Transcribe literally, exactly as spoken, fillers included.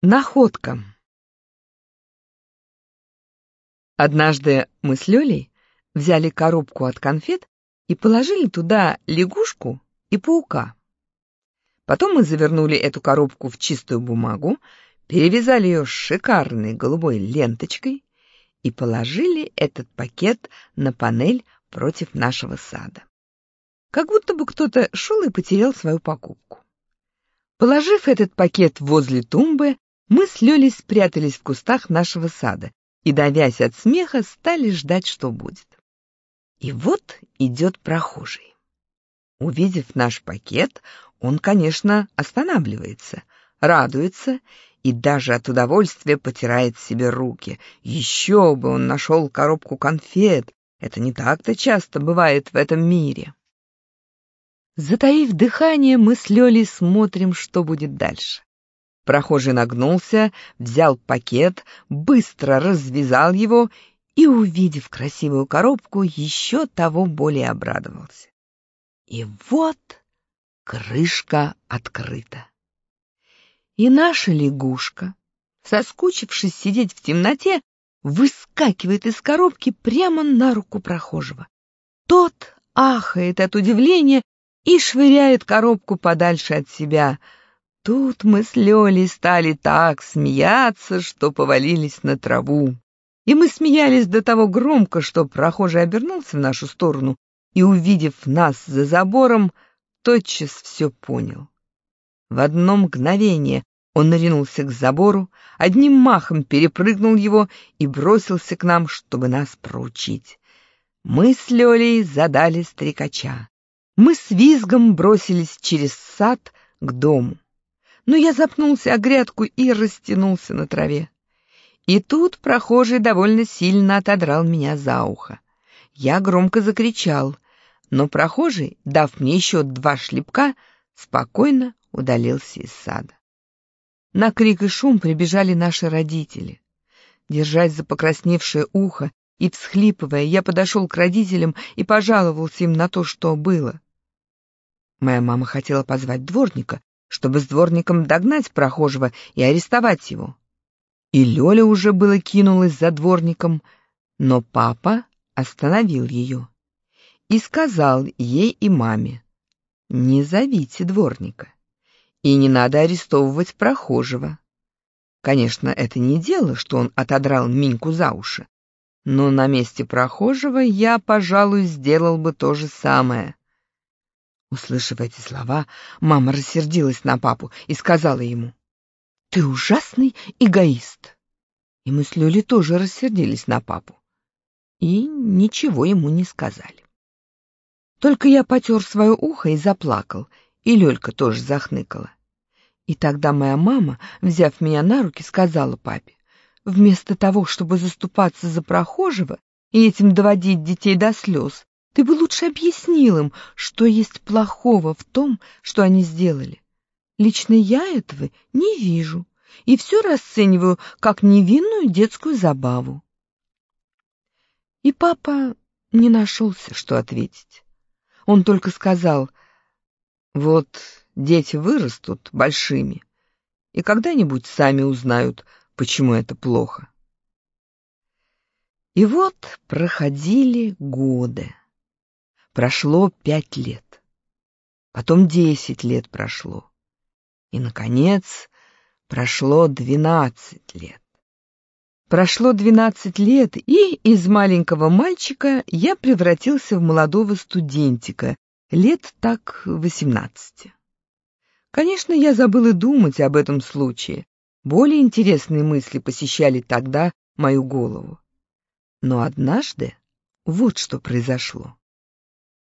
Находка. Однажды мы с Лёлей взяли коробку от конфет и положили туда лягушку и паука. Потом мы завернули эту коробку в чистую бумагу, перевязали ее шикарной голубой ленточкой и положили этот пакет на панель против нашего сада. Как будто бы кто-то шел и потерял свою покупку. Положив этот пакет возле тумбы, мы с Лёлей спрятались в кустах нашего сада и, давясь от смеха, стали ждать, что будет. И вот идет прохожий. Увидев наш пакет, он, конечно, останавливается, радуется и даже от удовольствия потирает себе руки. Еще бы он нашел коробку конфет. Это не так-то часто бывает в этом мире. Затаив дыхание, мы с Лёлей смотрим, что будет дальше. Прохожий нагнулся, взял пакет, быстро развязал его и, увидев красивую коробку, еще того более обрадовался. И вот крышка открыта. И наша лягушка, соскучившись сидеть в темноте, выскакивает из коробки прямо на руку прохожего. Тот ахает от удивления и швыряет коробку подальше от себя. Тут мы с Лёлей стали так смеяться, что повалились на траву. И мы смеялись до того громко, что прохожий обернулся в нашу сторону и, увидев нас за забором, тотчас все понял. В одно мгновение он ринулся к забору, одним махом перепрыгнул его и бросился к нам, чтобы нас проучить. Мы с Лёлей задали стрекача. Мы с визгом бросились через сад к дому. Но я запнулся о грядку и растянулся на траве. И тут прохожий довольно сильно отодрал меня за ухо. Я громко закричал, но прохожий, дав мне еще два шлепка, спокойно удалился из сада. На крик и шум прибежали наши родители. Держась за покрасневшее ухо и всхлипывая, я подошел к родителям и пожаловался им на то, что было. Моя мама хотела позвать дворника, чтобы с дворником догнать прохожего и арестовать его. И Лёля уже было кинулась за дворником, но папа остановил ее и сказал ей и маме: «Не зовите дворника, и не надо арестовывать прохожего». Конечно, это не дело, что он отодрал Миньку за уши, но на месте прохожего я, пожалуй, сделал бы то же самое. Услышав эти слова, мама рассердилась на папу и сказала ему: «Ты ужасный эгоист». И мы с Лёлей тоже рассердились на папу и ничего ему не сказали. Только я потер свое ухо и заплакал, и Лёлька тоже захныкала. И тогда моя мама, взяв меня на руки, сказала папе: «Вместо того, чтобы заступаться за прохожего и этим доводить детей до слез, ты бы лучше объяснил им, что есть плохого в том, что они сделали. Лично я этого не вижу и все расцениваю как невинную детскую забаву». И папа не нашелся, что ответить. Он только сказал: «Вот дети вырастут большими и когда-нибудь сами узнают, почему это плохо». И вот проходили годы. Прошло пять лет, потом десять лет прошло, и, наконец, прошло двенадцать лет. Прошло двенадцать лет, и из маленького мальчика я превратился в молодого студентика, лет так восемнадцати. Конечно, я забыл и думать об этом случае. Более интересные мысли посещали тогда мою голову. Но однажды вот что произошло.